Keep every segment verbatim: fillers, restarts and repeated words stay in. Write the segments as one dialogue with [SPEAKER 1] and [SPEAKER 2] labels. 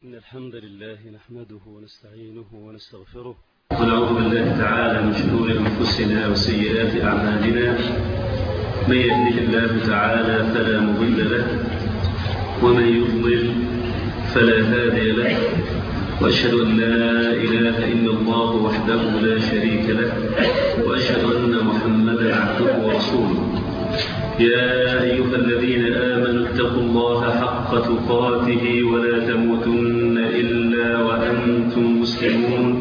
[SPEAKER 1] إن الحمد لله نحمده ونستعينه ونستغفره
[SPEAKER 2] ونعوذ بالله تعالى من شرور أنفسنا وسيئات أعمالنا. من يهده الله تعالى فلا مضل له ومن يضلل فلا هادي له، وأشهد أن لا إله إلا الله وحده لا شريك له، وأشهد أن محمدا عبده ورسوله. يا أيها الذين آمنوا اتقوا الله حق تقاته ولا تموتن إلا وأنتم مسلمون.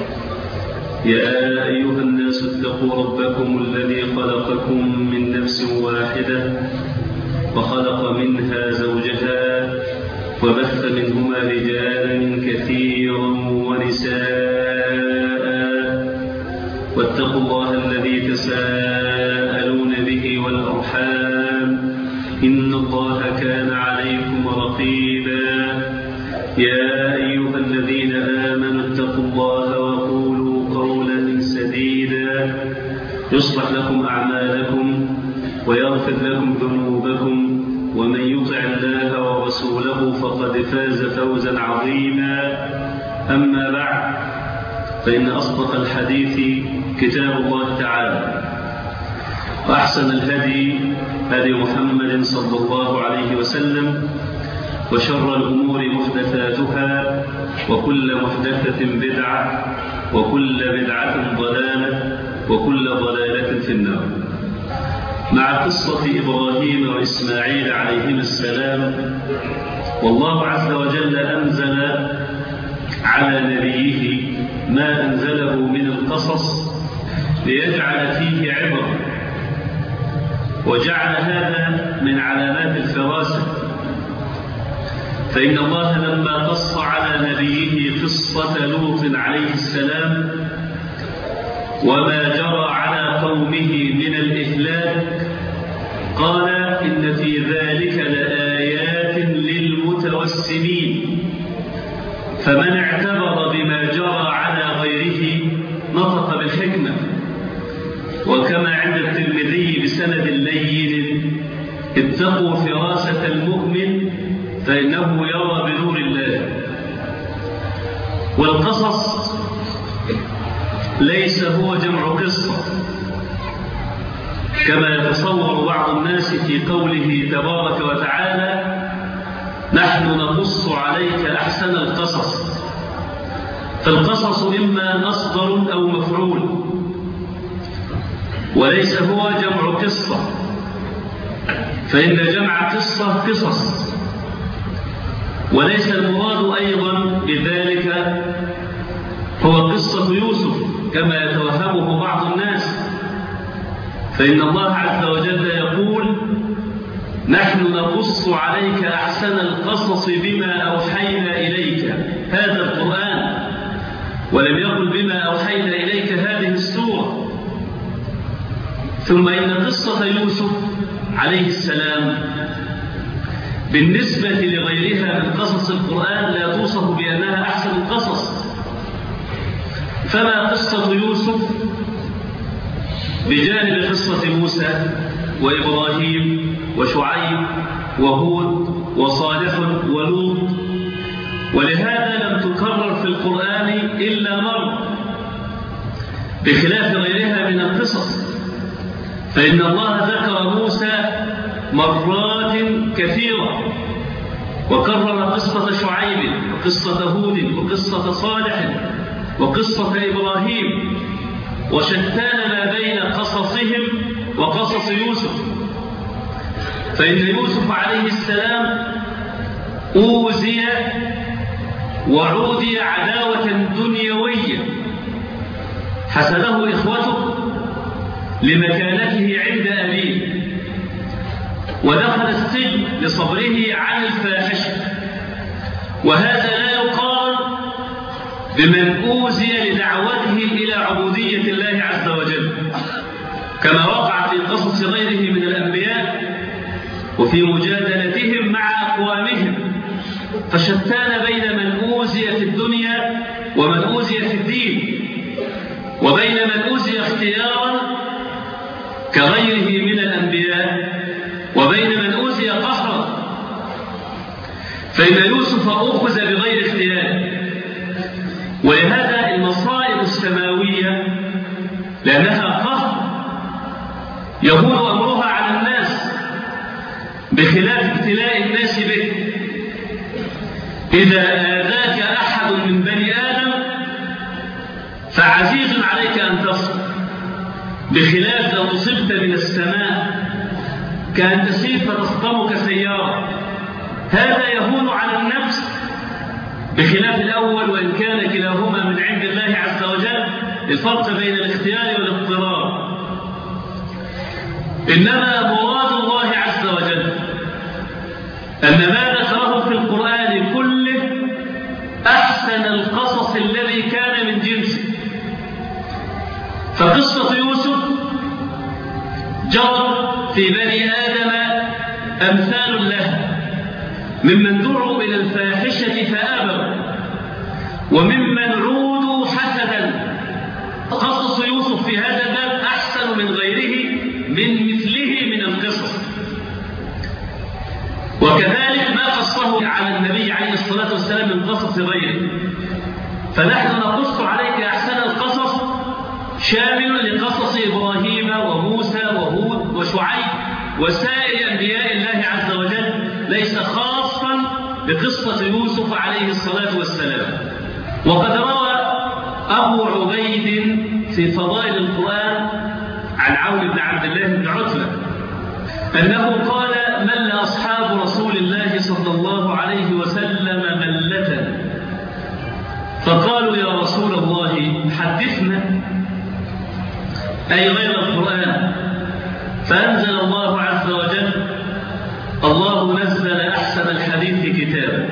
[SPEAKER 2] يا أيها الناس اتقوا ربكم الذي خلقكم من نفس واحدة وخلق منها زوجها وبث منهما رجالا كثيرا ونساء، واتقوا الله الذي تساءلون به والأرحام إن الله كان عليكم رقيبا. يا أيها الذين آمنوا اتقوا الله وقولوا قولا سديدا يصلح لكم أعمالكم ويغفر لكم ذنوبكم، ومن يطع الله ورسوله فقد فاز فوزا عظيما. أما بعد، فإن أصدق الحديث كتاب الله تعالى، وأحسن الهدي هدي محمد صلى الله عليه وسلم، وشر الأمور محدثاتها، وكل محدثة بدعة، وكل بدعة ضلالة، وكل ضلالة في النار. مع قصة إبراهيم وإسماعيل عليهما السلام، والله عز وجل أنزل على نبيه ما أنزله من القصص ليجعل فيه عبر، وجعل هذا من علامات الفراسة. فإن الله لما قص على نبيه قصة لوط عليه السلام وما جرى على قومه من الإهلاك، قال إن في ذلك لآيات للمتوسمين، فمن اعتبر بما جرى على غيره نطق بالحكمة. وكما عند الترمذي بسند لين: اتقوا فراسة المؤمن فإنه يرى بنور الله. والقصص ليس هو جمع قصة كما يتصور بعض الناس في قوله تبارك وتعالى: نحن نقص عليك أحسن القصص. فالقصص إما مصدر أو مفعول، وليس هو جمع قصة، فإن جمع قصة قصص. وليس المراد أيضا بذلك هو قصة يوسف كما يتوهمه بعض الناس، فإن الله عز وجل يقول: نحن نقص عليك أحسن القصص بما أوحينا إليك هذا القرآن، ولم يقل بما أوحينا إليك هذه السورة. ثم إن قصة يوسف عليه السلام بالنسبة لغيرها من قصص القرآن لا توصف بأنها أحسن القصص. فما قصة يوسف بجانب قصة موسى وإبراهيم وشعيب وهود وصالح ولوط، ولهذا لم تكرر في القرآن إلا مرة بخلاف غيرها من القصص. فإن الله ذكر موسى مرات كثيرة، وكرر قصة شعيب وقصة هود وقصة صالح وقصة إبراهيم، وشتان ما بين قصصهم وقصص يوسف. فإن يوسف عليه السلام أوذي وعودي عداوة دنيوية حسده إخوته لمكانته عند أبيه، ودخل السجن لصبره عن الفاحشة. وهذا لا يقارن بمن أوذي لدعوته إلى عبودية الله عز وجل، كما وقع في قصص غيره من الأنبياء وفي مجادلتهم مع أقوامهم. فشتان بين من أوذي في الدنيا ومن أوذي في الدين، وبين من أوذي اختيارا كغيره من الأنبياء وبين من أوذي قهرا. فإن يوسف أخذ بغير اختيار بخلاف ابتلاء الناس به. إذا آذاك أحد من بني آدم فعزيز عليك أن تصبر، بخلاف لو أصبت من السماء كأن تسير فتصدمك سيارة، هذا يهون على النفس بخلاف الأول، وإن كان كلاهما من عند الله عز وجل. الفرق بين الاختيار والاضطرار. إنما مراد الله عز وجل أن ما ذكره في القرآن كله أحسن القصص الذي كان من جنسه. فقصة يوسف جرت في بني آدم أمثال له، ممن دعوا إلى الفاحشة فآبوا، وممن عودوا حسدا. قصص يوسف في هذا الباب أحسن من غيره من مثله من القصص. وكذلك ما قصه على النبي عليه الصلاة والسلام من قصص غيره. فنحن نقص عليك أحسن القصص شامل لقصص إبراهيم وموسى وهود وشعيب وسائر أنبياء الله عز وجل، ليس خاصا بقصة يوسف عليه الصلاة والسلام. وقد روى أبو عبيد في فضائل القرآن عن عون بن عبد الله بن عتبة أنه قال: مل أصحاب رسول الله صلى الله عليه وسلم ملة، فقالوا: يا رسول الله حدثنا، أي غير القرآن. فأنزل الله عز وجل: الله نزل أحسن الحديث كتابا.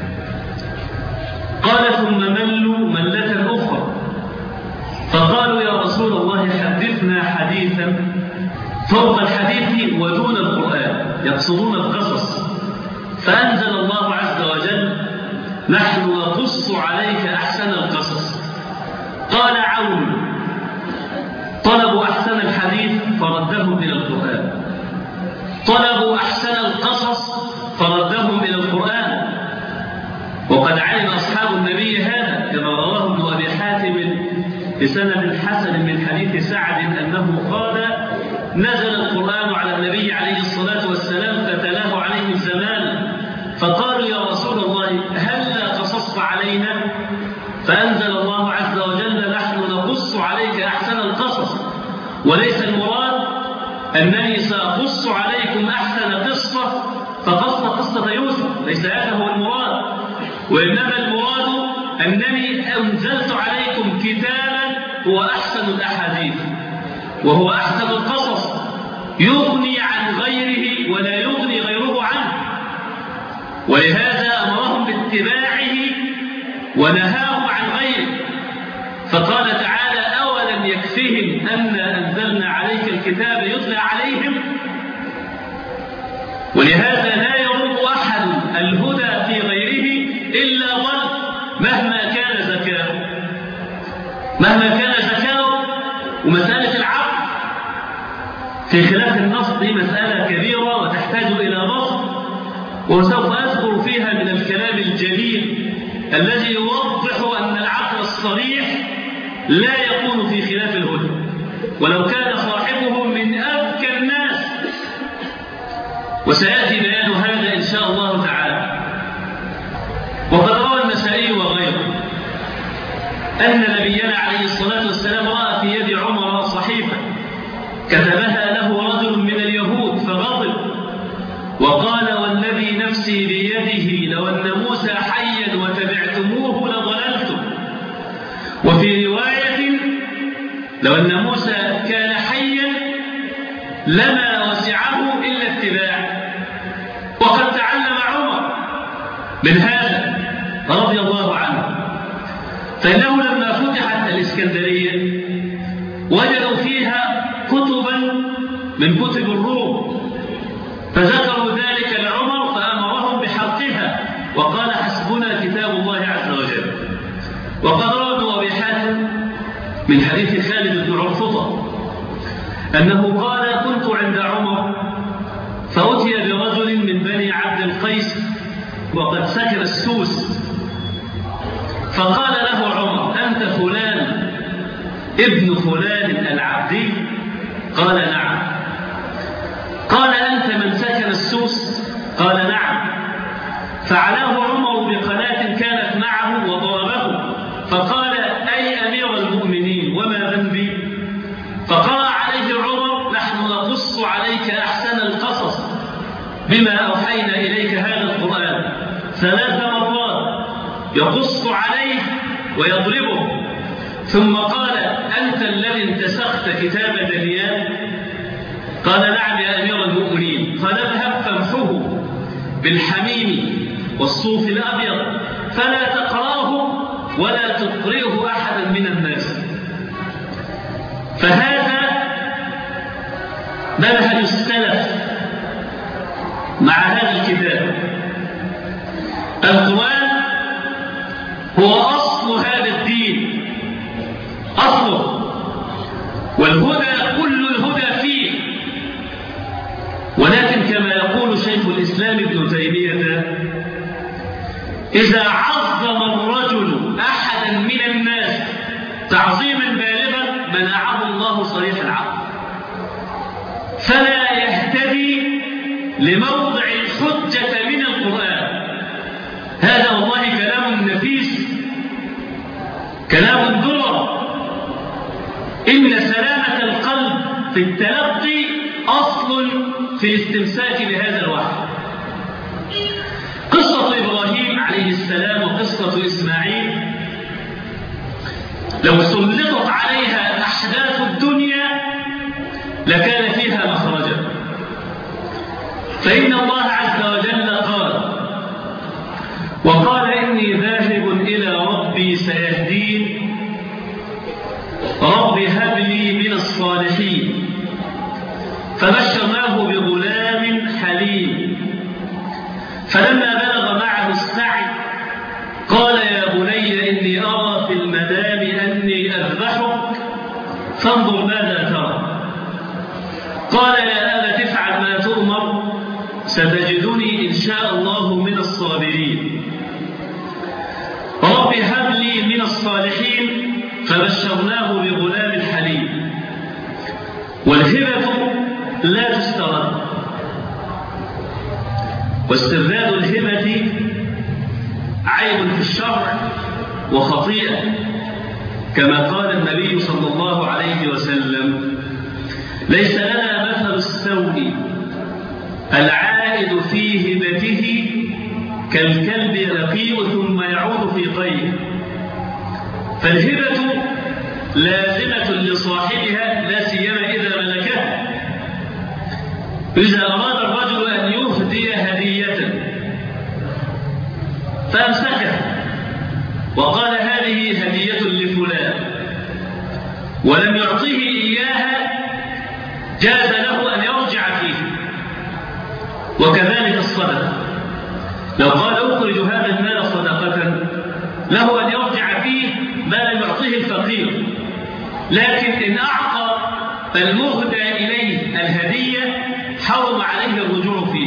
[SPEAKER 2] قال: ثم ملوا ملة أخرى، فقالوا: يا رسول الله حدثنا حديثا فوق الحديث ودون القرآن، يقصدون القصص. فأنزل الله عز وجل: نحن نقص عليك أحسن القصص. قال عون: طلبوا أحسن الحديث فردهم إلى القرآن، طلبوا أحسن القصص فردهم إلى القرآن. وقد علم أصحاب النبي هذا كما رواه ابن أبي حاتم بسند حسن من حديث سعد أنه قال: نزل القرآن على النبي عليه الصلاة والسلام فتلاه عليهم زمانا، فقالوا: يا رسول الله هلا قصصت علينا؟ فأنزل الله عز وجل: نحن نقص عليك أحسن القصص. وليس المراد أنني سأقص عليكم أحسن قصة فقص قصة يوسف، ليس هذا هو المراد، وإنما المراد أنني أنزلت عليكم كتابا هو أحسن الأحاديث وهو أحسن القصص، يغني عن غيره ولا يغني غيره عنه. ولهذا أمرهم باتباعه ونهاهم عن غيره. فقال تعالى: أولم يكفهم أنا أنزلنا عليك الكتاب يتلى عليهم؟ ولهذا لا يرد أحد الهدى في غيره إلا ضل مهما كان زكاه، مهما كان زكاه. ومسألة العقل في خلاف النص دي مسألة كبيرة وتحتاج إلى نص، وسوف أذكر فيها من الكلام الجميل الذي يوضح أن العقل الصريح لا يكون في خلاف الهدى، ولو كان صاحبه من أذكى الناس. وسيأتي بيان هذا إن شاء الله تعالى. وقد روى النسائي وغيره أن نبينا عليه الصلاة والسلام رأى في يد عمر صحيفة كتبها له رجل من اليهود فغضب وقال: والذي نفسي بيده لو أن موسى حيا وتبعتموه لضللتم. وفي رواية: لو أن موسى كان حيا لما وسعه إلا اتباع. وقد تعلم عمر من هذا رضي الله عنه، فإنه لما فتحت الإسكندرية وجدوا فيها كتبا من كتب الروم، فذكروا ذلك لعمر فأمرهم بحرقها وقال: حسبنا كتاب الله عز وجل. وقد روى ابن أبي حاتم من حديث خالد بن عرفطة أنه قال: كنت عند عمر فأتي برجل من بني عبد القيس وقد سكن السوس، فقال له عمر: أنت فلان ابن فلان العبدي؟ قال: نعم. قال: أنت من سكن السوس؟ قال نعم. فعلاه عمر بقناة كانت معه وضربه فقال أي أمير المؤمنين وما ذنبي؟ فقرأ عليه عمر نحن نقص عليك أحسن القصص بما أوحينا إليك هذا القرآن ثلاث مرات يقص عليه ويضربه، ثم قال أنت الذي انتسخت كتاب دانيال؟ قال نعم يا أمير المؤمنين. قال اذهب فامحه بالحميم والصوف الأبيض فلا تقرأه ولا تقرئه أحدا من الناس. فهذا منهج السلف مع هذا الكتاب. القرآن هو أصل هذا الدين، أصله، والهدى كل الهدى فيه. ولكن كما يقول شيخ الإسلام ابن تيمية إذا عظم الرجل أحدا من الناس تعظيما بالغا منعه الله صريح العقل، فلا يهتدي لموضع الحجة من القرآن. هذا والله كلام نفيس، كلام درر. إن سلامة القلب في التلقي أصل في الاستمساك بهذا الوحي. قصة إبراهيم عليه السلام وقصة إسماعيل لو سلطت عليها أحداث الدنيا لكان فيها مخرجا، فإن الله عز وجل قال وقال إني ذاهب إلى ربي سيهدين رب هب لي من الصالحين فبشرناه بغلام حليم فلما بلغ معه السعي قال يا بني إني أرى في المنام أني أذبحك فانظر ماذا ترى. قال يا أبت افعل ما تؤمر ستجدني إن شاء الله من الصابرين رب هب لي من الصالحين فبشرناه بغلام حليم. والهبة لا تسترد، واسترداد الهبة عيب في الشرع وخطيئة، كما قال النبي صلى الله عليه وسلم ليس لنا مثل السوء العائد في هبته كالكلب يلقيه ثم يعود في قيه. فالهبة لازمة لصاحبها لا سيما إذا ملكها. إذا أراد الرجل أن يهدي هدية فأمسكها وقال هذه هدية لفلان ولم يعطيه إياها جاز له أن يرجع فيه. وكذلك الصدقة، لو قال أخرج هذا المال صدقة له أن يرجع فيه ما لم يعطيه الفقير، لكن إن أعطى المهدى إليه الهدية حرم عليه الرجوع فيه.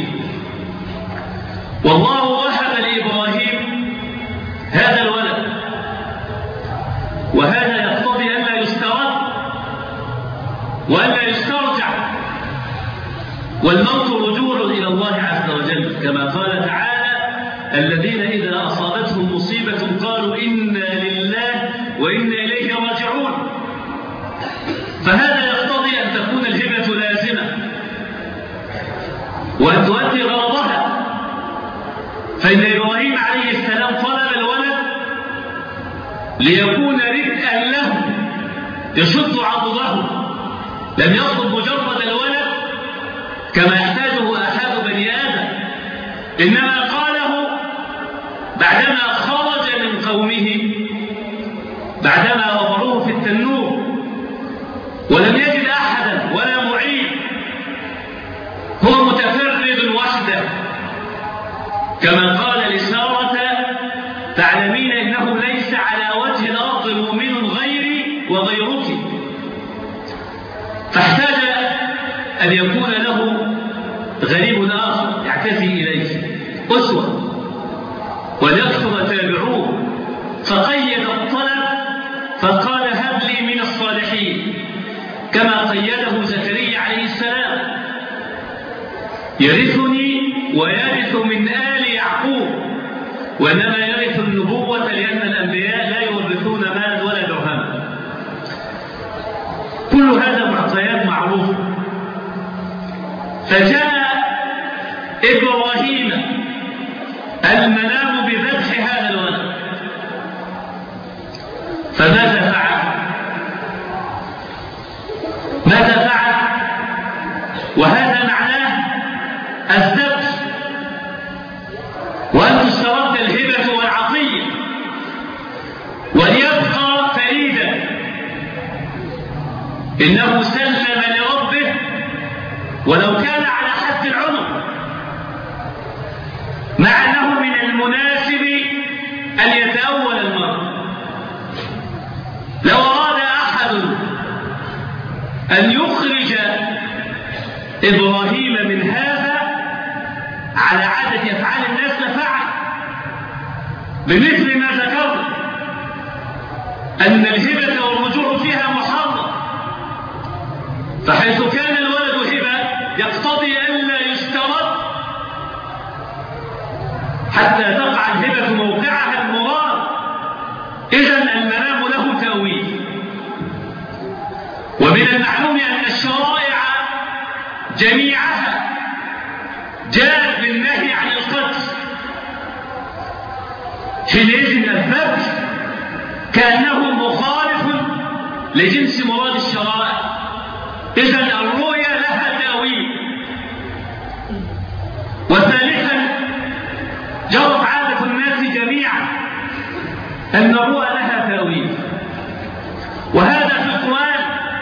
[SPEAKER 2] والله وهب لإبراهيم هذا الولد، وهذا يقتضي أن لا يسترد وأن لا يسترجع، والموت رجوع إلى الله عز وجل كما قال تعالى الذين إذا أصابتهم مصيبة قالوا إنا لله وإنا إليه راجعون. فهذا يقتضي أن تكون الهبة لازمة وأن تؤدي غرضها. فإن إبراهيم عليه السلام طلب الولد ليكون رزقا له يشد عضده، لم يطلب مجرد الولد كما يحتاجه أحد بني آدم، إنما قاله بعدما خرج من قومه، بعدما وضعوه في التنور ولم يجد أحدا ولا معين، هو متفرد وحده، كما قال لسارة تعلمين إنه ليس على وجه الأرض مؤمن غيري وغيرك. فاحتاج أن يكون له غريب آخر يعتزي إليه أسوة وليكثر تابعوه، فقيد الطلب فقال هب لي من الصالحين كما قيده زكريا عليه السلام يرثني ويرث من آل يعقوب، وإنما يرث النبوة لأن الأنبياء لا يورثون مالا ولا درهما. كل هذا معطيات معروفة. فجاء إبراهيم المنام بذبح هذا الولد، فماذا فعل؟ ماذا فعل؟ وهذا معناه الذبح، وأن تسترد الهبة والعطية وليبقى فريدا. إنه سلم لربه ولو كان على حد العنق، مع أنه من المناسب أن يتأول المرء. لو أراد أحد أن يخرج إبراهيم من هذا على عادة أفعال الناس لفعل، بمثل ما ذكرت أن الهبة والرجوع فيها محرم، فحيث كان الولد هبة يقتضي ألا يسترد حتى تقع الهبة موقعها المراد. إذن المنام له تأويل. ومن المعلوم أن الشرائع جميعها جاءت بالنهي عن القتل، حينئذ الذبح كأنه مخالف لجنس مراد الشرائع. إذن الرؤيا لها تأويل. وثالثا جرت عادة الناس جميعا أن الرؤى لها تأويل، وهذا في القرآن: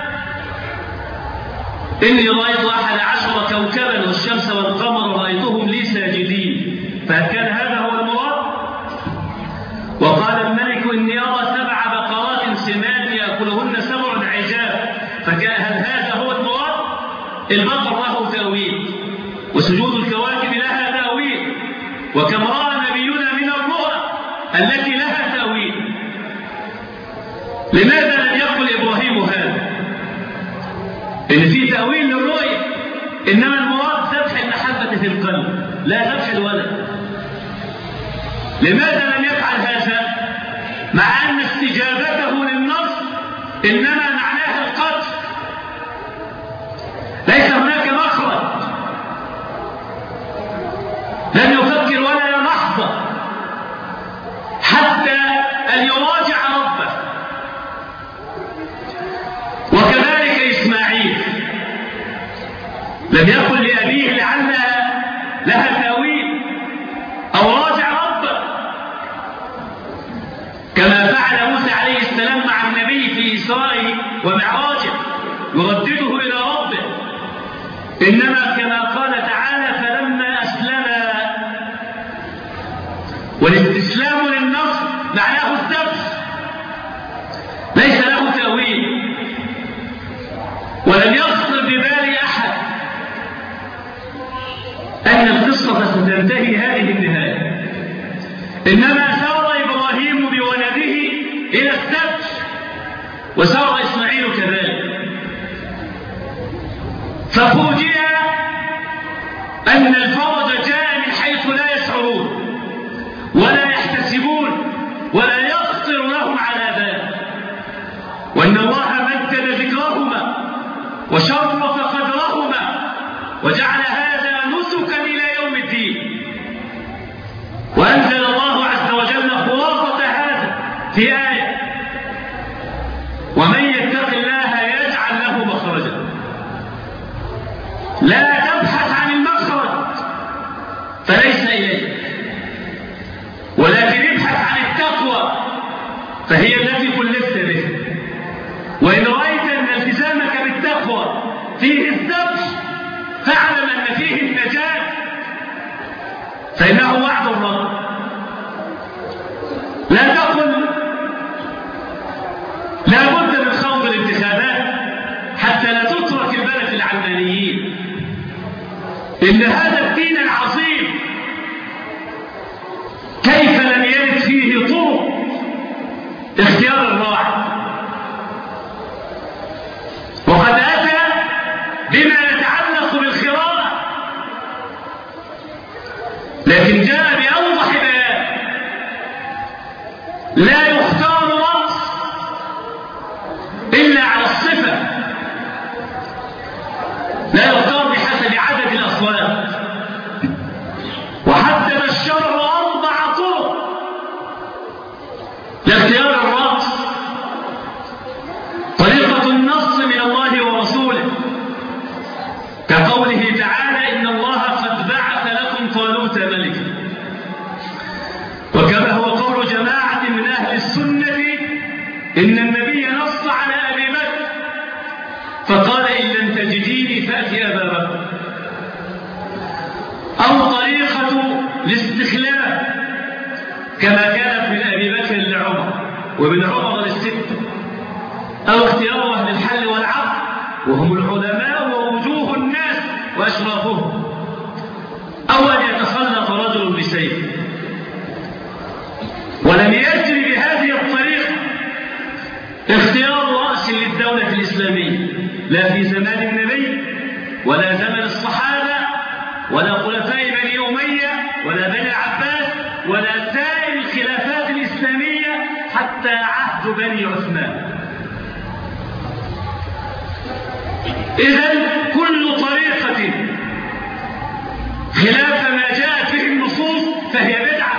[SPEAKER 2] إني رأيت أحد عشر كوكبا والشمس والقمر رأيتهم لي ساجدين. فهل كان هذا هو المراد؟ وقال الملك إني أرى سبع بقرات سمان يأكلهن سبع عجاف. فهل هذا هو المراد؟ البقر له تأويل، وسجود الكواكب لها تأويل، وكما رأى نبينا من الرؤى التي لها تأويل. لماذا لم يقل إبراهيم هذا؟ إن في تأويل للرؤية، إنما المراد ذبح المحبة في القلب لا ذبح الولد. لماذا لم يفعل هذا مع أن استجابته للنص إنما معناها القتل؟ ليس هناك مخرج. لم يفكر ولا لحظة حتى أن يراجع ربه. وكذلك إسماعيل لم يقل لأبيه لعلها لها تأويل أو راجع ربه، كما فعل موسى عليه السلام مع النبي في إسرائه ومعراجه يردده إلى ربه. إنما كما قال تعالى: فلما أسلما. والاستسلام للنص معناه الذبح، ليس له تأويل. ولم يخطر ببال أحد أن القصة ستنتهي هذه النهاية، إنما سار إبراهيم بولده إلى الذبح، وسار إسماعيل كذلك. ففوجئ أن الفرج جاء من حيث لا يشعرون ولا يحتسبون ولا يخطر لهم على بال، وأن الله مجد ذكرهما وشرف قدرهما وجعل هذا نسكا إلى يوم الدين. وأنزل الله عز وجل خلاصة هذا في آية: ومن يتق الله يجعل له مخرجا. لا تبحث عن المخرج فليس إليك، ولكن ابحث عن التقوى فهي التي كلفت به. وإن رأيت أن التزامك بالتقوى فيه الذبح فاعلم أن فيه النجاة، فإنه وعد الله. لا تقل لا بد من خوض الانتخابات حتى لا تترك البلد العلمانيين. إن هذا الدين العظيم كيف لم يرد فيه طرق اختيار الراعي، وقد أتى بما يتعلق بالخراء لا يختار رأس إلا على الصفة، لا يختار بحسب عدد الأصوات. وحدد الشرع أربع طرق لاختيار الرأس: طريقة النص من الله ورسوله، كقوله تعالى: إن الله قد بعث لكم طالوت ملكا، وكما هو قول جماعة من أهل السنة إن النبي نص على أبي بكر فقال: إن لم تجديني فأتي أبا بكر. أو طريقة الاستخلاف كما كانت من أبي بكر لعمر ومن عمر للستة، أو اختيار أهل الحل والعقد وهم العلماء ووجوه الناس وأشرافهم، أو أن يتخلق رجل بسيف. ولم يجري بهذه الطريقة اختيار رأس للدولة الإسلامية لا في زمان النبي ولا زمن الصحابة ولا خلفاء بني أمية ولا بني العباس ولا سائر الخلافات الإسلامية حتى عهد بني عثمان. إذن كل طريقة خلاف ما جاءت به النصوص فهي بدعة،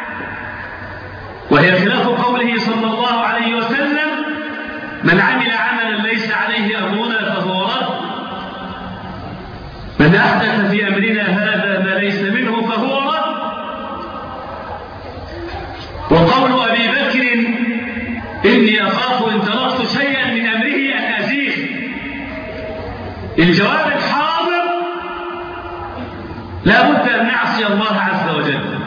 [SPEAKER 2] وهي خلاف قوله صلى الله عليه وسلم: من عمل عملا ليس عليه أمرنا فهو رد، من أحدث في أمرنا هذا ما ليس منه فهو رد. وقول أبي بكر: إني أخاف إن تركت شيئا من أمره أن أزيغ، الجواب الحاضر لا بد أن نعصي الله عز وجل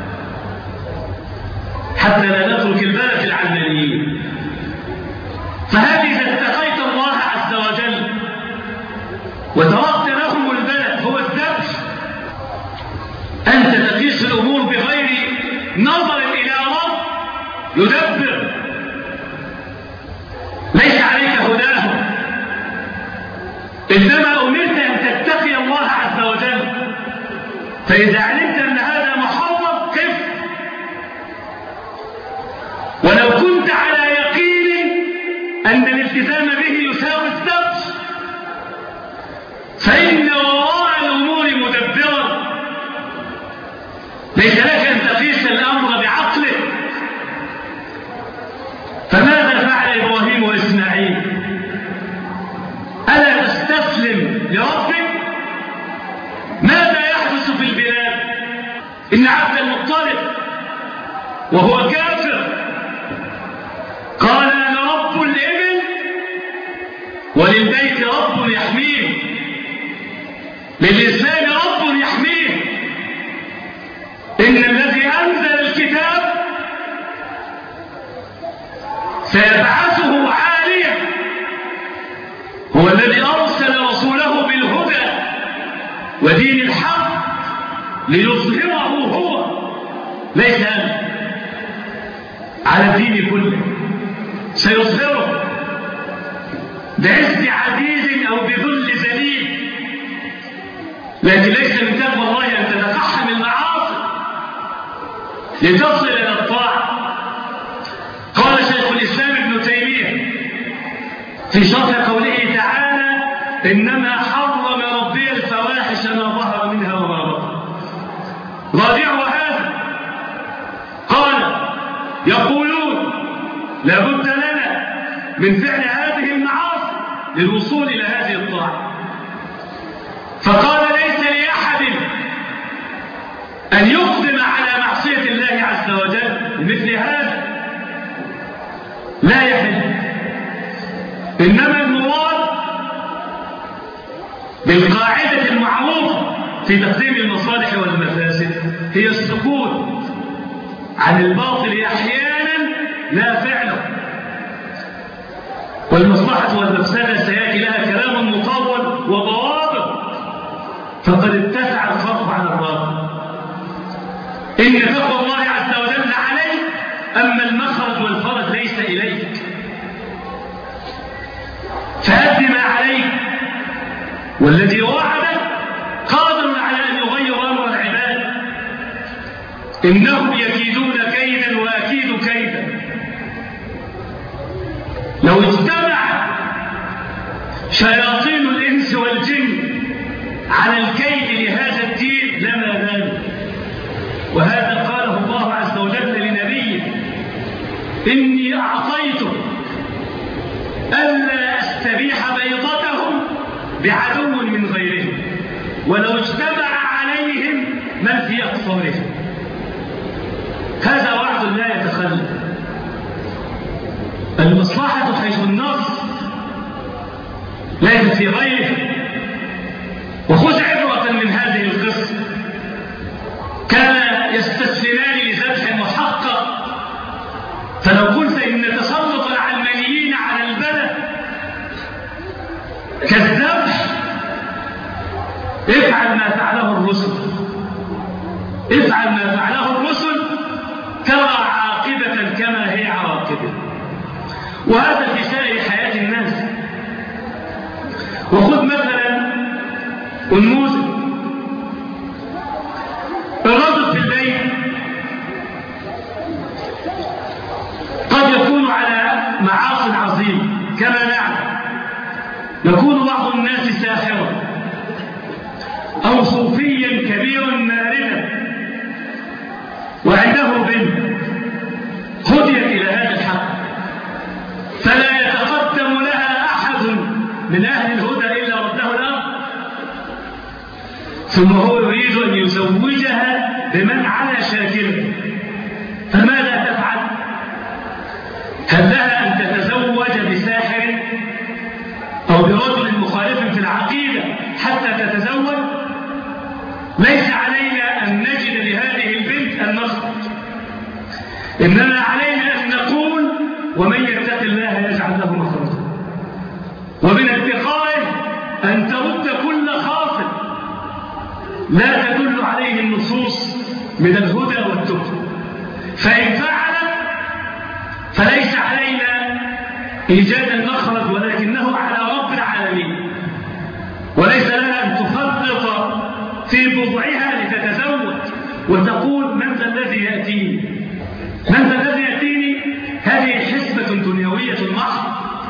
[SPEAKER 2] حتى لا نترك البلد العلمانيين. فهل إذا اتقيت الله عز وجل وتركت لهم البلد هو الذبح، أنت تقيس الأمور بغير نظر إلى رب يدبر ليس عليك هداهم، إنما أمرت أن تتقي الله عز وجل. فإذا علمت أن هذا محرم قف، ولو كنت على يقين أن الالتزام به يساوي الذبح فإن وراء الأمور مدبرا، ليس لك أن تقيس الأمر بعقلك. فماذا فعل إبراهيم وإسماعيل؟ ألا تستسلم لربك؟ ماذا يحدث في البلاد؟ إن عبد المطلب وهو كافر قال: أنا رب الإبل وللبيت رب يحميه، للإسلام رب يحميه. إن الذي أنزل الكتاب سيبعثه عاليا، هو الذي أرسل رسوله بالهدى ودين الحق ليظهره هو، ليس أنا، على الدين كله، سيظهره بعز عزيز أو بذل ذليل. لكن ليس من تقوى الله أن تتقحم المعاصي لتصل إلى الطاعة. قال شيخ الإسلام ابن تيمية في شرح قوله تعالى: إنما حرم ربي الفواحش ما ظهر منها وما بطن. رابعها هذا، قال: يقولون لابد لنا من فعل هذه المعاصي للوصول إلى هذه الطاعة. فقال: ليس لأحد أن يقدم على معصية الله عز وجل مثل هذا، لا يحل. إنما المراد بالقاعدة المعروفة في تقديم المصالح والمفاسد هي السكوت عن الباطل أحيانا لا فعله، والمصلحة والمفسدة سيأتي لها كلام مطول وضوابط، فقد اتسع الخوف عن الراضي. إن تقوى الله عز وجل عليك، أما المخرج والفرج ليس إليك، فأد ما عليك، والذي وعدك قادر على أن يغير أمر العباد. إنهم يكيدون كيدا وأكيد كيدا، لو اجتمع شياطين الإنس والجن على الكيد لهذا الدين لما نالوا. وهذا قاله الله عز وجل لنبيه: إني أعطيتك ألا أستبيح بيضتهم بعدو من غيرهم ولو اجتمع عليهم من في أقصارهم. هذا وعد لا يتخلف. المصلحة حيث النص ليس في غيره. وخذ عبرة من هذه القصة. كان يستسلمان لذبح محقق، فلو قلت إن تسلط العلمانيين على البلد كالذبح، افعل ما فعله الرسل، افعل ما فعله الرسل ترى عاقبة كما هي عواقبه. وهذا في سائر حياة الناس. وخذ مثلا النموذج: الرجل في الليل قد يكون على معاصي عظيم كما نعلم. يكون بعض الناس ساحرا أو صوفيا كبيرا ماردا وعنده بنت هديت إلى هذا الحق، فلا يتقدم لها أحد من أهل الهدى إلا رده الأرض، ثم هو يريد أن يزوجها بمن على شاكله. فماذا تفعل؟ هل لها أن تتزوج بساحر أو برجل مخالف في العقيدة حتى تتزوج؟ ليس علينا أن نجد لهذه البنت النصر، إنما علينا أن نقول: ومن يتق الله يجعل له مخرجا. ومن اتقائه أن ترد كل خاطئ لا تدل عليه النصوص من الهدى والتقى. فإن فعلت فليس علينا إيجاد المخرج، ولكنه على رب العالمين. وليس لها أن تخطط في بضعها لتتزوج وتقول: من ذا الذي يأتيني؟ من ذا الذي يأتيني؟ هذه حسبة دنيوية محض،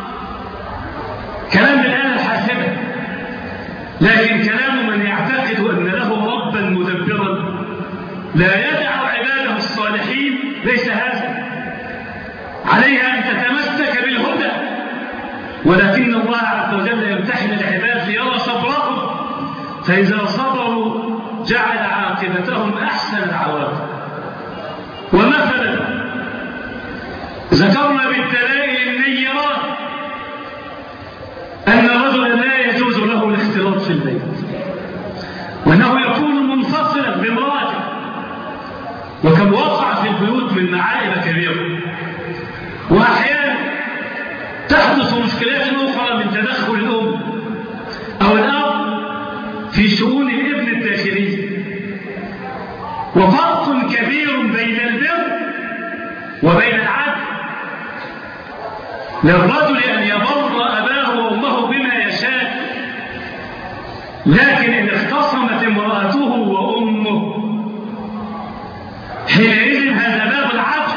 [SPEAKER 2] كلام الآلة الحاسبة. لكن كلام من يعتقد أن له ربا مدبرا لا يدع عباده الصالحين ليس هذا. عليها أن تتمسك بالهدى، ولكن الله عز وجل يمتحن العباد ليرى صبرهم، فإذا صبروا جعل عاقبتهم أحسن العواقب. ومثلا ذكرنا بالدلائل النيرات أن الرجل لا يجوز له الاختلاط في البيت، وأنه يكون منفصلا بامرأته. وكم وقع في البيوت من معائب كبيرة. وأحيانا تحدث مشكلات أخرى من تدخل الأم أو الأب في شؤون الابن الداخلي. وفرق كبير بين البر وبين العدل. للرجل أن يبر أباه وأمه بما يشاء، لكن إن اختصمت امرأته وأمه حينئذ هذا باب العدل.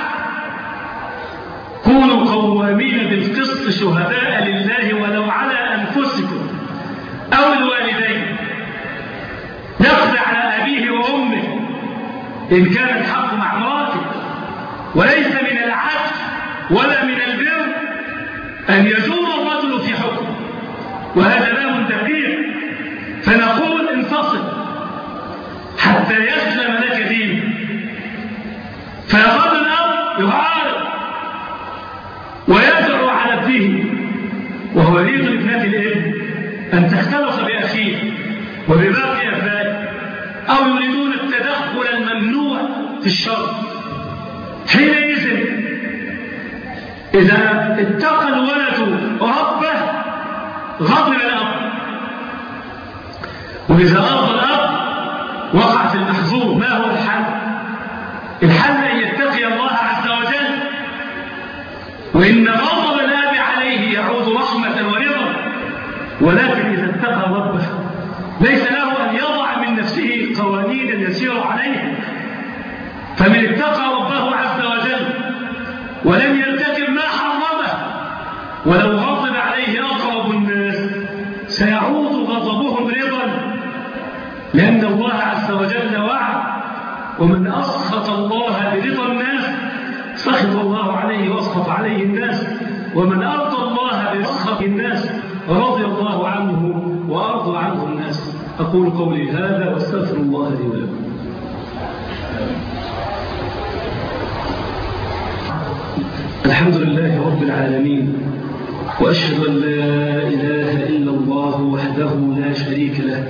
[SPEAKER 2] كونوا قوامين بالقسط شهداء لله ولو على أنفسكم أو الوالدين. يقضي على أبيه وأمه إن كان الحق مع امرأته. وليس من العدل ولا من البر أن يجور الرجل في حكم، وهذا باب دقيق. فنقول: انفصل حتى يسلم لك دينك. فيظل الأب يعارض ويدعو على ابنه، وهو يريد لابنة الابن أن تختلط بأخيه وبباقي أبنائه، أو يريدون التدخل الممنوع في الشر. حينئذ إذا اتقى الولد ربه غضب الأب، وإذا أرضى الأب وقع في المحظور. ما هو الحل؟ الحل أن يتقي الله عز وجل. وإن غضب الأب عليه يعود رحمة ورضا، ولكن إذا اتقى ربه ليس له أن يضع من نفسه قوانين يسير عليها. فمن اتقى ربه عز وجل ولم يرتكب ما حرمه ولو غضب عليه أقرب الناس سيعود غضبهم رضا، لأن الله عز وجل وعد: ومن أسخط الله برضا الناس سخط الله عليه وأسخط عليه الناس، ومن أرضى الله بسخط الناس رضي الله عنه وأرضى عنه الناس. أقول قولي هذا واستغفر الله لي ولكم. الحمد لله رب العالمين، وأشهد أن لا إله إلا الله وحده لا شريك له،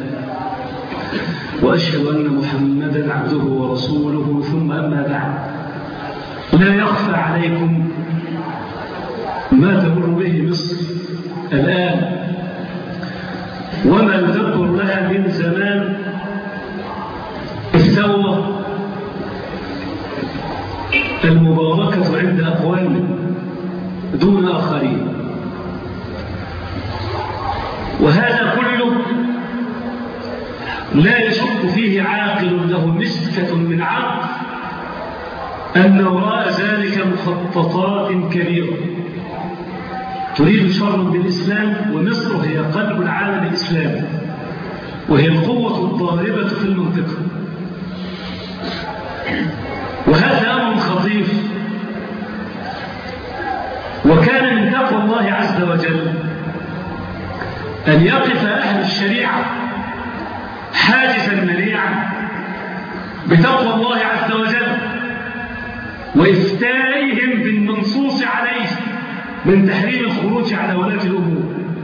[SPEAKER 2] وأشهد أن محمدا عبده ورسوله، ثم أما بعد. لا يخفى عليكم ما تمر به مصر الآن وما يدبر لها من زمان الثورة المباركة عند أقوام دون آخرين. وهذا كله لا يشك فيه عاقل له مسكة من عقل أن وراء ذلك مخططات كبيرة تريد شرا بالإسلام، ومصر هي قلب العالم الإسلامي وهي القوة الضاربة في المنطقة. وهذا أمر خطير، وكان من تقوى الله عز وجل أن يقف أهل الشريعة حاجزا منيعا بتقوى الله عز وجل وإفتائهم بالمنصوص عليه من تحريم الخروج على ولاة الأمور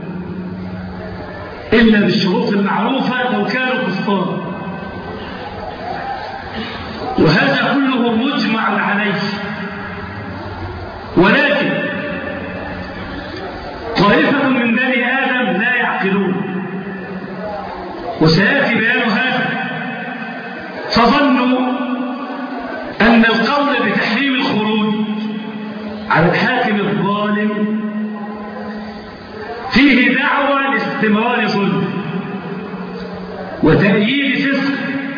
[SPEAKER 2] إلا بالشروط المعروفة لو كانوا كفار. وهذا كله مجمع عليه، ولكن طائفة من بني آدم لا يعقلون، وسيأتي بيان هذا، فظنوا أن القول بتحريم الخروج على الحاكم الظالم فيه دعوة لاستمرار ظلم وتأييد فسق،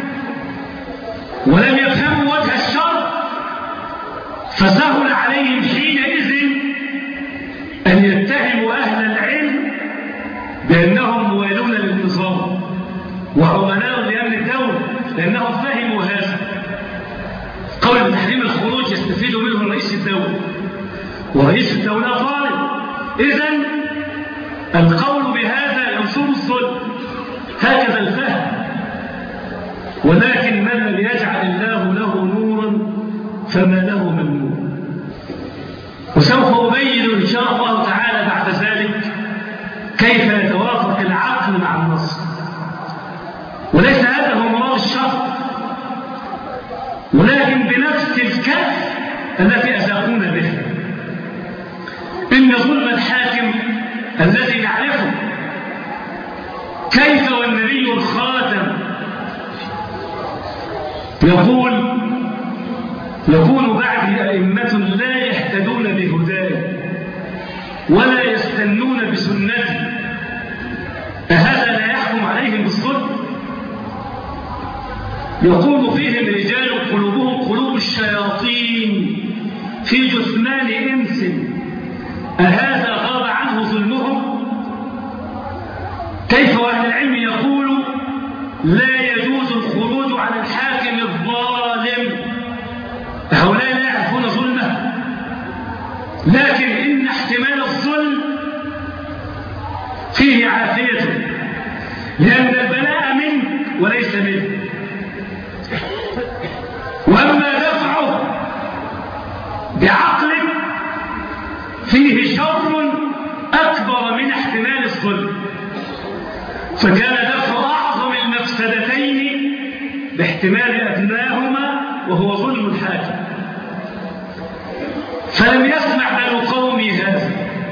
[SPEAKER 2] ولم يفهموا وجه الشر، فسهل عليهم حينئذ أن يتهموا أهل العلم بأنهم موالون للنظام وعملاء لأمن الدولة، لأنهم فهموا هذا. قول بتحريم الخروج يستفيد منه رئيس الدولة، ورئيس الدولة ظالم، إذن القول بهذا ينصر الظلم، هكذا الفهم. ولكن من لم يجعل الله له نورا فما له من نور. وسوف أبين إن شاء الله تعالى بعد ذلك كيف يتوافق العقل مع النص. وليس هذا هو مراد الشرع، ولكن بنفس الكف التي أذاقون به. إن ظلم الحاكم الذي نعرفه كيف والنبي الخاتم يقول: يكون بعد أئمة لا يهتدون بهداي ولا يستنون بسنتي، أهذا لا يحكم عليهم بالظلم؟ يقول فيهم رجال قلوبهم قلوب الشياطين في جثمان إنس، أهذا غاب عنه ظلمهم؟ كيف وأهل العلم يقول لا يجوز الخروج على الحاكم الظالم؟ هؤلاء لا يعرفون ظلمه، لكن إن احتمال الظلم فيه عافية، لأن البلاء منه وليس منه. وأما دفعه بعقل فيه شر أكبر من احتمال الظلم، فكان دفع أعظم المفسدتين باحتمال أدناهما وهو ظلم الحاكم. فلم يسمع بنو قومي هذا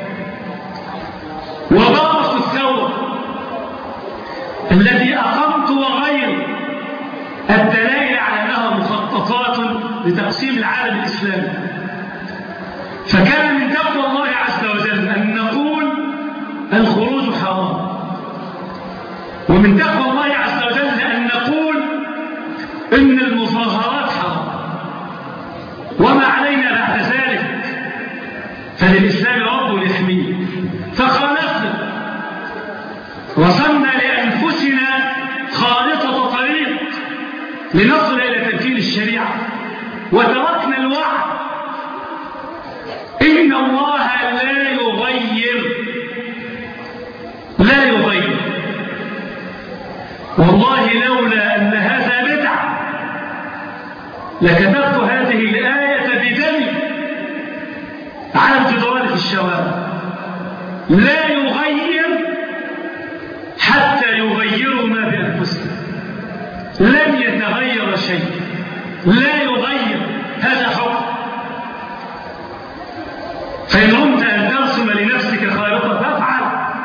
[SPEAKER 2] وباركوا الثورة التي أقمت وغير الدلائل على أنها مخططات لتقسيم العالم الإسلامي. فكان من تقوى الله عز وجل أن نقول الخروج حرام، ومن تقوى الله عز وجل أن نقول إن المظاهرات حرام، وما علينا بعد ذلك فللإسلام رب يحميه. الله لا يغير لا يغير والله لولا أن هذا بدعة لكتبت هذه الآية بدمي على الجدران في الشوارع. لا يغير حتى يغيروا ما بأنفسهم. لن يتغير شيء، لا يغير، هذا حكم. فإن رمت أن ترسم لنفسك خالقا فافعل،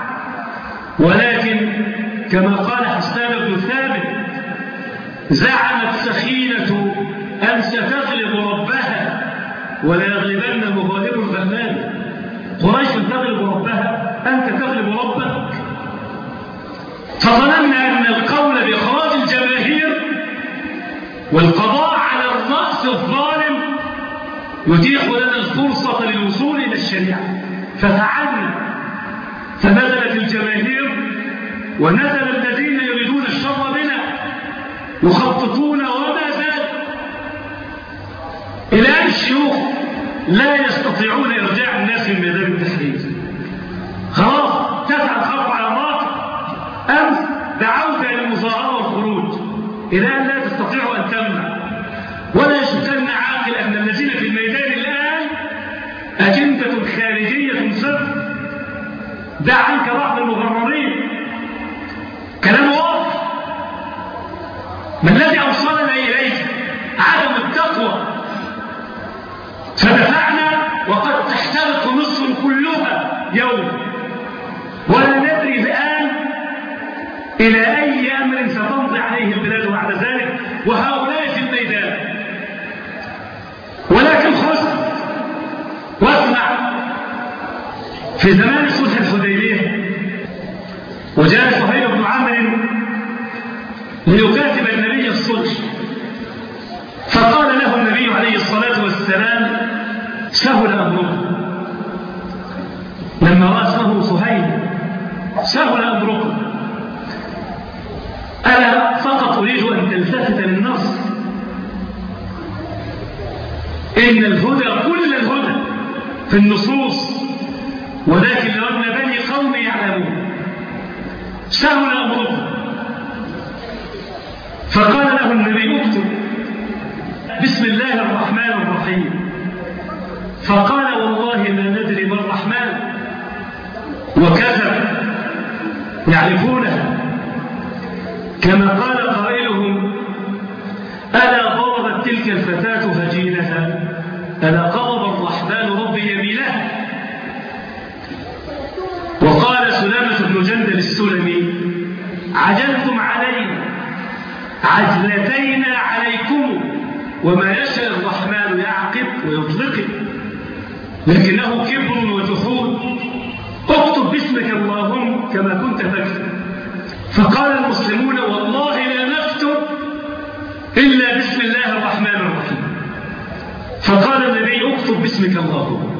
[SPEAKER 2] ولكن كما قال حسان بن ثابت: زعمت سخينة أن ستغلب ربها ولا يغلبن مغالب الغلاب. قريش تغلب ربها، أنت تغلب ربك. فظننا أن القول بإخراج الجماهير والقضاء على الرأس الظالم يتيح لنا الفرصة للوصول إلى الشريعة، ففعلنا. فنزلت الجماهير ونزل الذين يريدون الشر بنا يخططون وما زال، إلى أن الشيوخ لا يستطيعون إرجاع الناس من ميدان التحرير. خلاص تسعى الخلق على الراقع. أمس دعوت إلى المظاهرة والخروج إلى أن لا تستطيع أن تمنع. ولا يشكن عاقل أن الذين في الميدان الآن أجندة خارجية صرف. دع عنك بعض المغررين، كلام واضح. ما الذي أوصلنا إليه؟ عدم التقوى. فدفعنا وقد تحترق مصر كلها يوم، ولا ندري الآن إلى أي أمر ستمضي عليه البلاد بعد ذلك، وهؤلاء في الميدان. ولكن خذ واسمع. في زمان صلح الحديبية وجاء سهيل بن عمرو ليكاتب النبي الصلح، فقال له النبي عليه الصلاة والسلام: سهل أمركم. لما رأى اسمه سهيل: سهل أمركم، أنا فقط أريد أن تلتفت للنص. إن الهدى كل الهدى في النصوص، ولكن لو أن بني قوم يعلمون. سهل أمركم. فقال له النبي: اكتب بسم الله الرحمن الرحيم. فقال: والله ما ندري ما الرحمن. وكذب، يعرفونه. كما قال قائلهم: ألا ضربت تلك الفتاة هجينها، ألا قضب الرحمن ربي يمينها. وقال سلامة بن جندل السلمي: عجلتم علينا عجلتين عليكم، وما يشاء الرحمن يعقب ويطلق، لكنه كبر وجحود. اكتب باسمك اللهم كما كنت تكتب. فقال المسلمون: والله لا نكتب إلا بسم الله الرحمن الرحيم. فقال النبي: اكتب باسمك اللهم.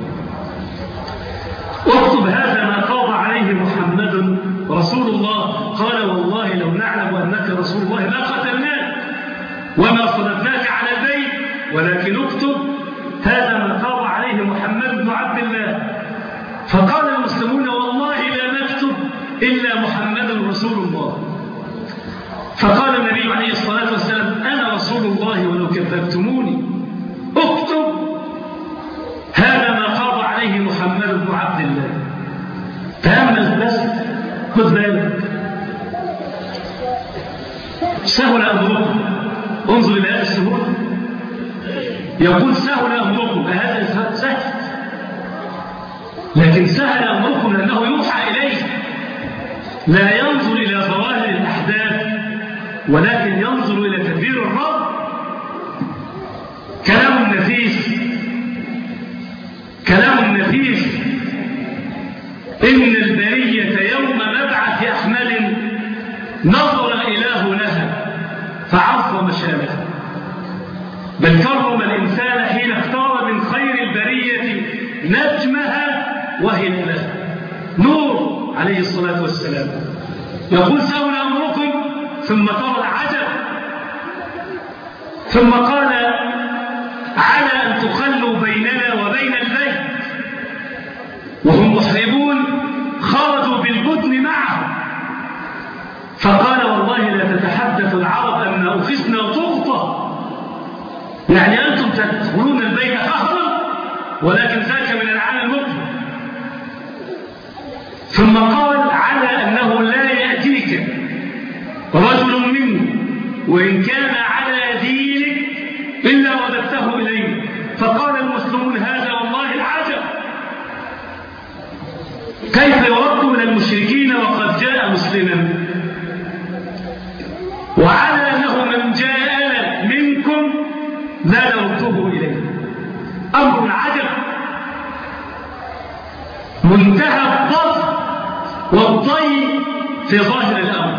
[SPEAKER 2] اكتب هذا ما قاض عليه محمد رسول الله. قال: والله لو نعلم أنك رسول الله لا قتلناك وما صددناك على البيت، ولكن اكتب هذا ما قاض عليه محمد بن عبد الله. فقال المسلمون: والله لا نكتب إلا محمد رسول الله. فقال النبي عليه الصلاة والسلام: أنا رسول الله ولو كذبتموني. اكتب هذا ما قاض عليه محمد بن عبد الله. تأمل بس، خذ بالك. سهل أمركم. انظر إلى هذا السهولة. يقول: سهل أمركم. هذا سهل، لكن سهل أمركم لأنه يوحى إليه، لا ينظر إلى ظواهر الأحداث ولكن ينظر إلى تدبير الرب. كلام نفيس، كلام نفيس. إن البرية يوم مبعث أحمد نظر إله لها فعظم شانها، بل كرم الإنسان حين اختار من خير البرية نجمها وهي لها نور عليه الصلاة والسلام. يقول: سهل أمركم، ثم ترى العجب، ثم قال: على أن تخلوا بيننا وبين البيت. والمسلمون خرجوا بالبدن معه، فقال والله لا تتحدث العرب أن أخذنا ضغطة، يعني أنتم تدخلون البيت قهرا ولكن ذاك من العام المقبل. ثم قال على أنه لا يأتيك رجل منه وإن كان على دينك إلا رددته إليه. فقال المسلمون هذا والله العجب، كيف يرد من المشركين وقد جاء مسلما؟ وعلى أنه من جاءنا منكم لا نرده إليه. أمر عجب، منتهى الضغط والضيق في ظاهر الأمر،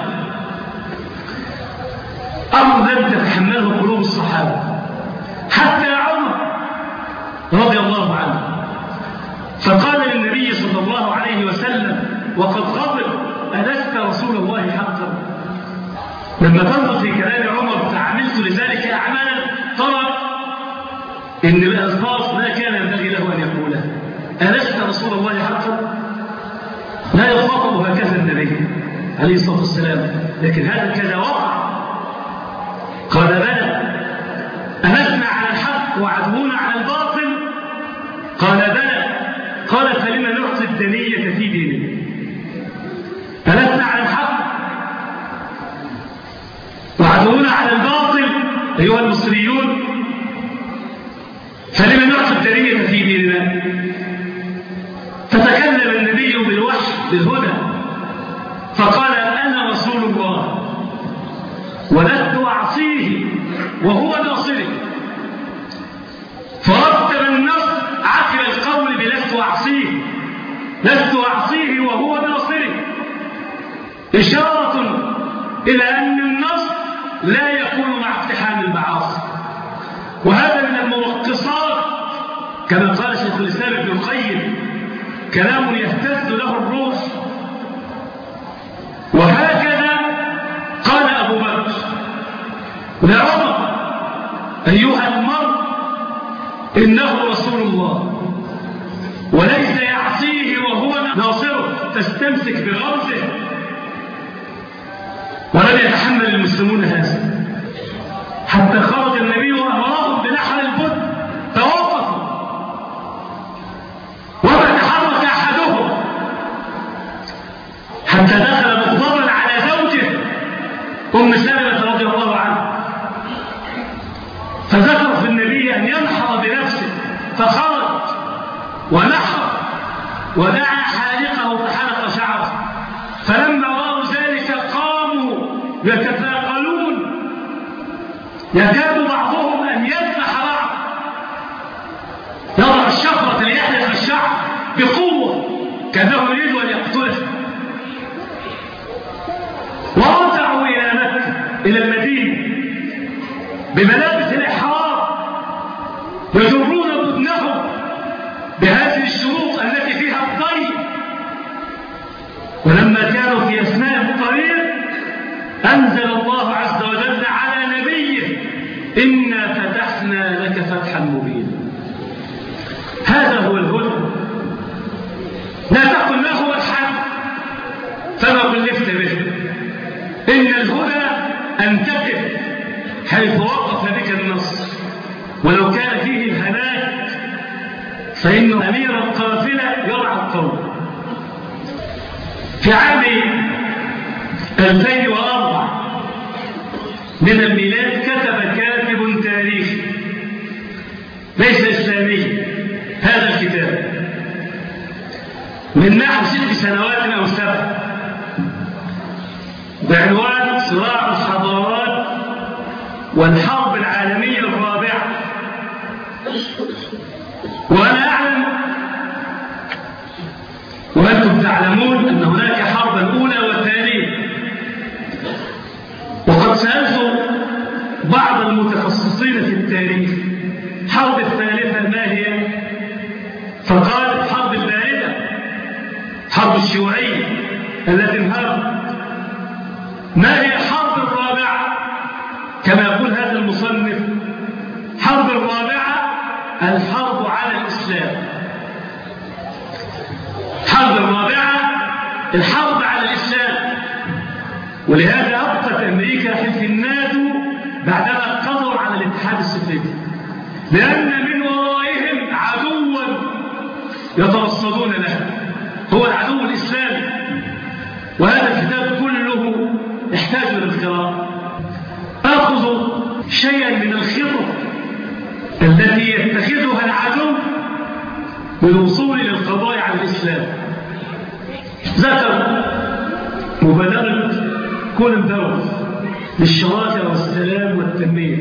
[SPEAKER 2] أمر لم تتحمله قلوب الصحابة حتى عمر رضي الله عنه. فقال للنبي صلى الله عليه وسلم وقد غضب: ألست رسول الله حقا؟ لما تنظر في كلام عمر: فعملت لذلك أعمالا، ترى إن الألفاظ لا كان ينبغي له أن يقولها. ألست رسول الله حقا؟ لا يخاطب هكذا النبي عليه الصلاة والسلام، لكن هذا كذا وقع. قال: بلى. ألسنا على الحق وعدونا على الباطل؟ قال: بلى. قال: فلما نعطي الدنية في ديننا؟ ألسنا على الحق وعدونا على الباطل أيها المصريون؟ فلما نعطي الدنية في ديننا؟ فتكلم النبي بالوحي بالهدى فقال: أنا رسول الله ولست أعصيه وهو ناصري. فرتب النص عقب القول بلست أعصيه، لست أعصيه وهو ناصري، إشارة إلى أن النص لا يكون مع اقتحام المعاصي. وهذا من المنقصات كما قال شيخ الإسلام ابن القيم، كلام يهتز له الروح. وهكذا قال أبو بكر لعمر: أيها المرء إنه رسول الله وليس يعصيه وهو ناصره، فاستمسك بغرزه. ولم يتحمل المسلمون هذا حتى خرج النبي وأمرهم بنحر البدن، توقفوا وما تحرك أحدهم حتى دخل مغضبا على زوجه أم سلمة رضي الله عنها، فذكر في النبي أن ينحر بنفسه، فخرج ونحر ودعا حالقه فحلق شعره. فلما رأوا ذلك قاموا يتثاقلون، يكاد بعضهم أن يذبح بعض، يضع الشفرة ليحلق الشعر بقوة كأنه يريد أن يقتله. ورجعوا إلى مكة إلى المدينة بملابس الإحرام يجرون بدنهم بهذه الشروط التي فيها الضيق. ولما كانوا في أثناء الطريق أنزل الله عز وجل على نبيه: إنا فتحنا لك فتحا مبينا. هذا هو الهدى، لا تقل له هو الحق فما كلفت به. إن الهدى أن تقف حيث وقف بك النص، ولو كان فيه الهلاك فإن أمير القافلة يرعى القوم. في عام ألفين وأربعة من الميلاد كتب كاتب تاريخي ليس إسلامي هذا الكتاب من نحو ست سنوات أو سبع بعنوان صراع الحضارات والحرب العالمية الرابعة. وأنا أعلم وأنتم تعلمون أن هناك حربا أولى وثانية، وقد سألت بعض المتخصصين في التاريخ: حرب الثالثة ما هي؟ فقال: الحرب الباردة، حرب الشيوعية التي انهارت. ما هي حرب الرابعة؟ كما يقول هذا المصنف: حرب الرابعة الحرب على الإسلام. حرب الحرب على الإسلام. ولهذا أبقت أمريكا حلف الناتو بعدما قضوا على الاتحاد السوفيتي، لأن من ورائهم عدوا يترصدون له، هو العدو الإسلامي. وهذا الكتاب كله يحتاج إلى القراءة. آخذ شيئا من الخطط التي يتخذها العدو للوصول إلى القضاء على الإسلام. ذكر مبادرة كولنباوث للشراكة والسلام والتنمية.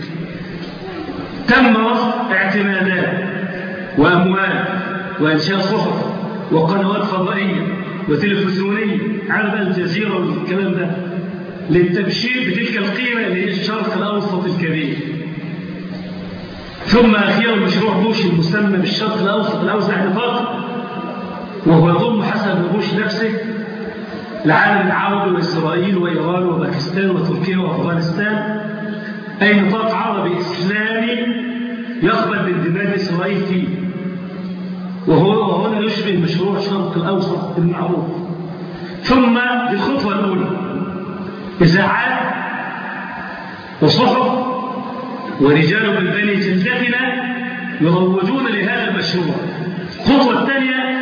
[SPEAKER 2] تم رصد اعتمادات وأموال وإنشاء صحف وقنوات فضائية وتلفزيونية على الجزيرة والكلام ده للتبشير بتلك القيمة للشرق الأوسط الكبير. ثم أخيرا مشروع بوش المسمى بالشرق الأوسط الأوسع نطاقا، وهو يضم حسب بوش نفسه العالم العربي وإسرائيل وإيران وباكستان وتركيا وأفغانستان، أي نطاق عربي إسلامي يقبل باندماج إسرائيل فيه، وهو وهنا يشبه مشروع الشرق الأوسط المعروف. ثم الخطوة الأولى إذاعات وصحف ورجال من بني جلدتنا يروجون لهذا المشروع. الخطوة الثانية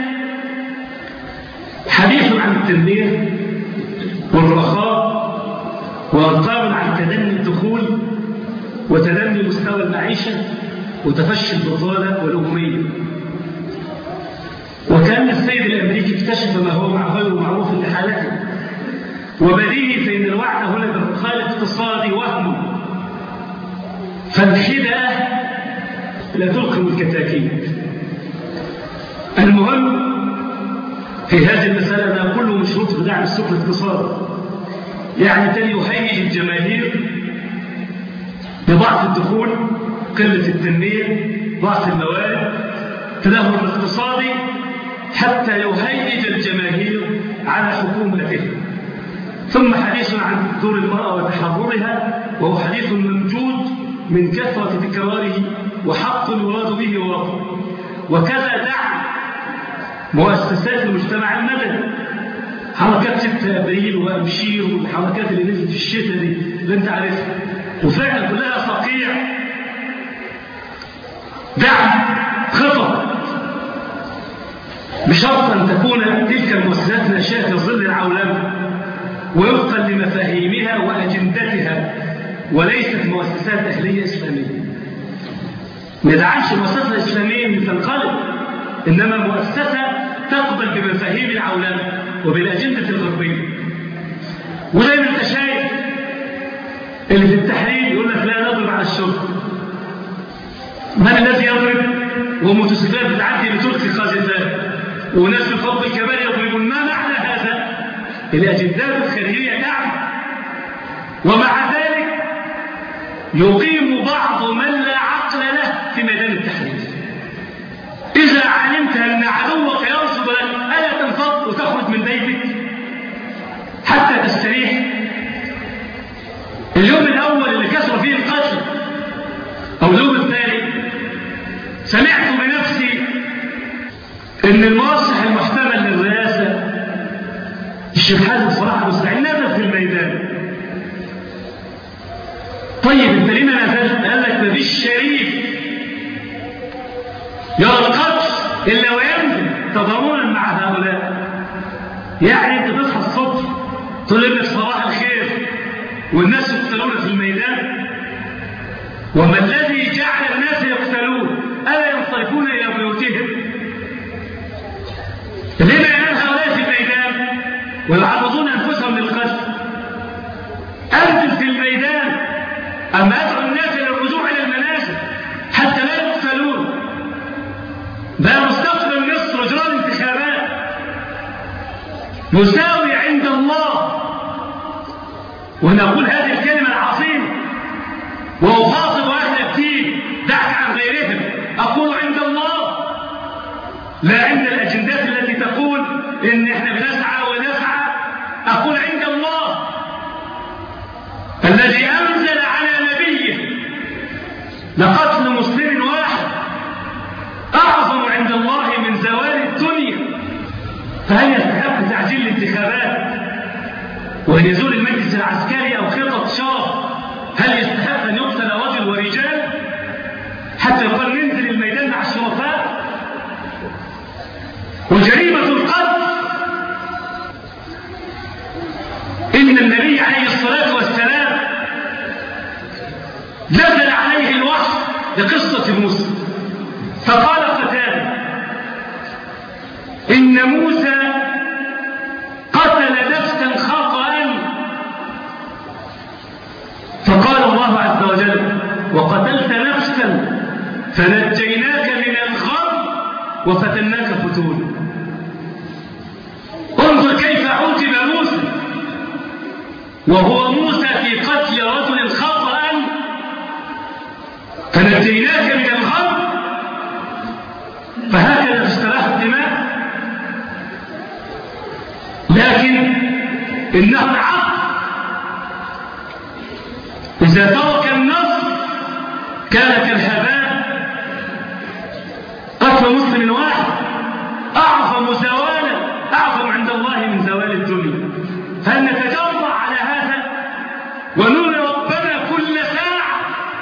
[SPEAKER 2] حديث عن التنمية والرخاء وأرقام عن تدني الدخول وتدني مستوى المعيشة وتفشي البطالة والأمية. وكان السيد الأمريكي اكتشف ما هو غير معروف لحالته، وبديهي فإن الوعد هنا بالرخاء الاقتصادي وهم، فالخدعة لا تلقم الكتاكيت. المهم في هذه المسألة أنها كله مشروط بدعم السوق الاقتصادي، يعني تلي يهيج الجماهير بضعف الدخول، قلة التنمية، ضعف الموارد، تدهور الاقتصادي، حتى يهيج الجماهير على حكومته. ثم حديث عن دور المرأة وتحررها، وهو حديث ممجود من كثرة تكراره وحق يراد به واقع. وكذا دعم مؤسسات المجتمع المدني، حركات ستة أبريل وأبشير والحركات اللي نزلت في الشتاء دي اللي انت عارفها، وفعلا كلها صقيع دعم خطط، بشرط أن تكون تلك المؤسسات ناشئة في ظل العولمة ووفقا لمفاهيمها وأجندتها، وليست مؤسسات أهلية إسلامية. ما يدعمش المؤسسة الإسلامية من تنقلب، إنما مؤسسة تقبل بمفاهيم العولمة وبالأجندة الغربية. ودايما انت شايف اللي في التحرير يقول لك لا نضرب على الشرطة. من الذي يضرب؟ وموتوسيكلات بتعدي بتلقي قاذفات وناس في فضل الكبار يضربون. ما معنى هذا؟ الأجندات الخارجية دعم، ومع ذلك يقيم بعض من لا عقل له في ميدان التحرير. إذا علمت أن عدوك يرصد لك ألا تنفض وتخرج من بيتك حتى تستريح؟ اليوم الأول اللي كسر فيه القتل أو اليوم الثاني سمعت بنفسي أن المرشح المحتمل للرئاسة الشيخ حازم صلاح أبو اسماعيل نزل في الميدان. طيب انت ليه ما نزلت؟ قال لك مفيش شريف يرى القتل إلا وينزل تضامنا مع هؤلاء. يعني انت تصحى الصبح تقول لك صباح الخير والناس يقتلون في الميدان، وما الذي جعل الناس يقتلون؟ ألا ينصرفون إلى بيوتهم؟ لما ينال هؤلاء في الميدان ويعرضون أنفسهم للقتل؟ أنزل في الميدان، أما أدعو الناس إلى الرجوع إلى المنازل حتى لا يقتلون. بقى مستقبل مصر إجراء انتخابات مساوي عند الله، ونقول هذه الكلمة العظيمة وأخاطب أهل الدين دعك عن غيرهم، أقول عند الله لا عند الأجندات التي تقول إن إحنا بنسعى ونسعى. أقول عند الله الذي أنزل على نبيه لقتل مسلم واحد أعظم عند الله من زوال الدنيا. فهل يستحق عايزين الانتخابات ونزول المجلس العسكري أو خطط شرف، هل يستحق أن يقتل رجل ورجال حتى يقال ننزل الميدان مع الشرفاء؟ وجريمة القتل إن النبي عليه الصلاة والسلام نزل عليه الوحي لقصة موسى فقال قتاده إن موسى قتل نفسا خطأ، فقال الله عز وجل وقتلت نفسا فنجيناك من الغم وفتناك فتونا. انظر كيف عوتب موسى وهو موسى في قتل رجل خطأ، فنجيناك من الغم. فهكذا تستراح الدماء، لكن إنه العقل إذا ترك النص كان كالهباء. قتل مسلم واحد أعظم زوالا أعظم عند الله من زوال الدنيا. فهل نتجرأ على هذا ونرى ربنا كل ساعة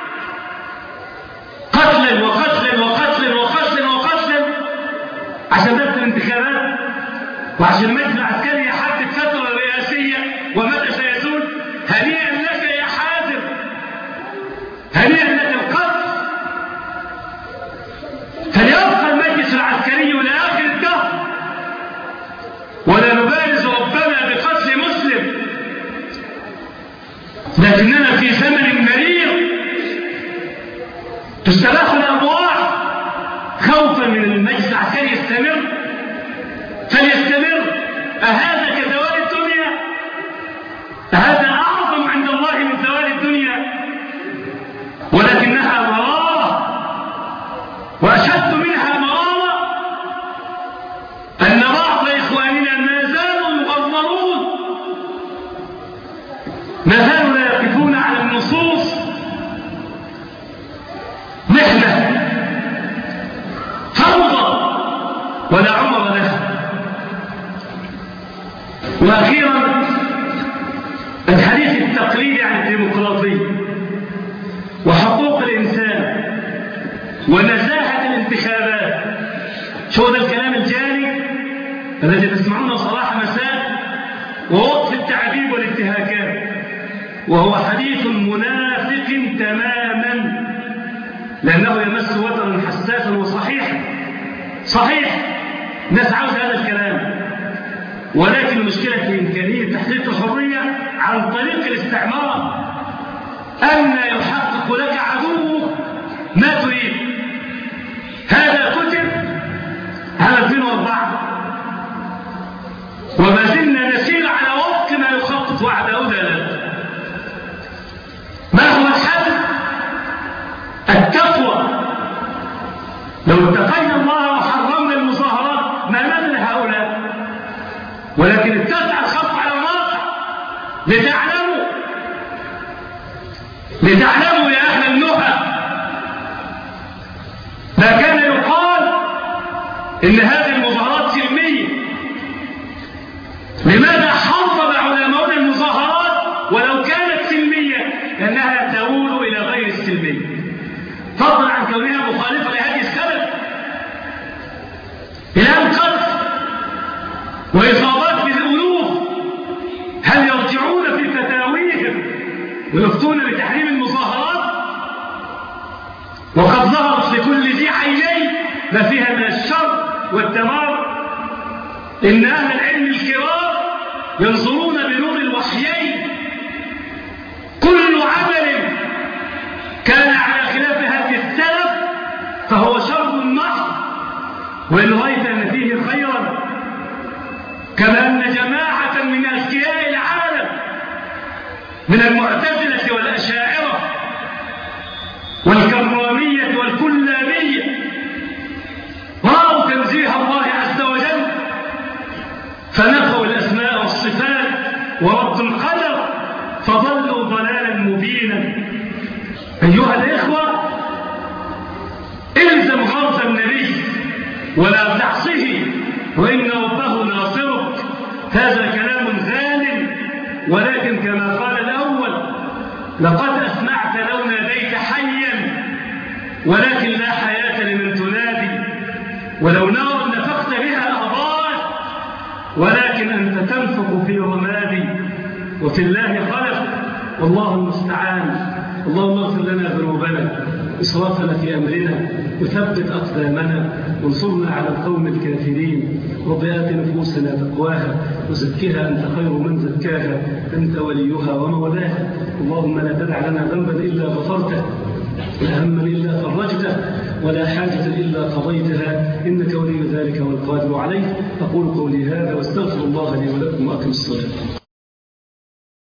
[SPEAKER 2] قتلا وقتلا وقتلا وقتلا وقتلا عشان بس الانتخابات وعشان المجلس العسكري يحدد فترة رئاسية ومتى سيزول؟ هنيئا لك يا حازم، هنيئا لك القتل. فليبقى المجلس العسكري إلى آخر الدهر ولا نبارز ربنا بقتل مسلم. لكننا في زمن مرير تستباح الأموال خوفا من المجلس العسكري يستمر، فليستمر. أهذا كزوال الدنيا؟ هذا أعظم عند الله من زوال الدنيا، ولكنها مرارة، وأشد منها مرارة أن بعض إخواننا ما زالوا مغمرون، ما زالوا لا يقفون على النصوص. نحن فوضى ولا عمر لها. وأخيرا الحديث التقليدي عن الديمقراطية وحقوق الإنسان ونزاهة الانتخابات. شو ده الكلام الجاري الذي تسمعونه صباح مساء ووقف التعذيب والانتهاكات، وهو حديث منافق تماما، لأنه يمس وترا حساسا وصحيحا. صحيح الناس عاوز هذا الكلام، ولكن المشكلة في إمكانية تحقيق الحرية عن طريق الاستعمار. أن يحقق لك عدوك ما تريد. هذا كتب على ألفين وأربعة وما زلنا نسير على وفق ما يخطط وعد أودى. ما هو الحل؟ التقوى. لو اتقينا الله وحرمنا المظاهرات ما نزل هؤلاء، ولكن اتسع الخط على الواقع لتعلموا لتعلموا يا أهل النهى ما كان يقال إن هذه المظاهرات سلمية. لماذا حرم علماء المظاهرات ولو كانت سلمية؟ لأنها تؤول إلى غير السلمية، فضلا عن كونها مخالفة لهذه السبب إلى أن قتل وإصابات بالألوف. هل يرجعون في فتاويهم ويفتون بتحريم المظاهرات وقد ظهرت لكل ذي عينين ما فيها من الشر والدمار؟ إن أهل العلم الكرام ينظرون بنور الوحيين. كل عمل كان على خلاف هذه السلف فهو شر محض، وإن رأيت أن فيه خيرا، كما أن جماعة من أذكياء العالم من المعتزلة والأشاعرة والكرامية والكلابية رأوا تنزيه الله عز وجل فنفوا الأسماء والصفات وردوا القدر فضلوا ضلالا مبينا. أيها الإخوة، الزم غرض النبي ولا تعصه وإن ربه ناصرك. ولكن لا حياة لمن تنادي، ولو نار نفخت بها أضاءت، ولكن أنت تنفخ في رمادي، وفي الله خلق، والله المستعان. اللهم اغفر لنا ذنوبنا، إسرافنا في أمرنا، وثبت أقدامنا، وانصرنا على القوم الكافرين. رب آت نفوسنا تقواها وزكها أنت خير من زكاها، أنت وليها ومولاها. اللهم لا تدع لنا ذنبا إلا غفرته، ولا هما إلا فرجته، ولا حاجة إلا قضيتها، إنك ولي ذلك والقادر عليه. أقول قولي هذا واستغفر الله لي ولكم وأقم الصلاة.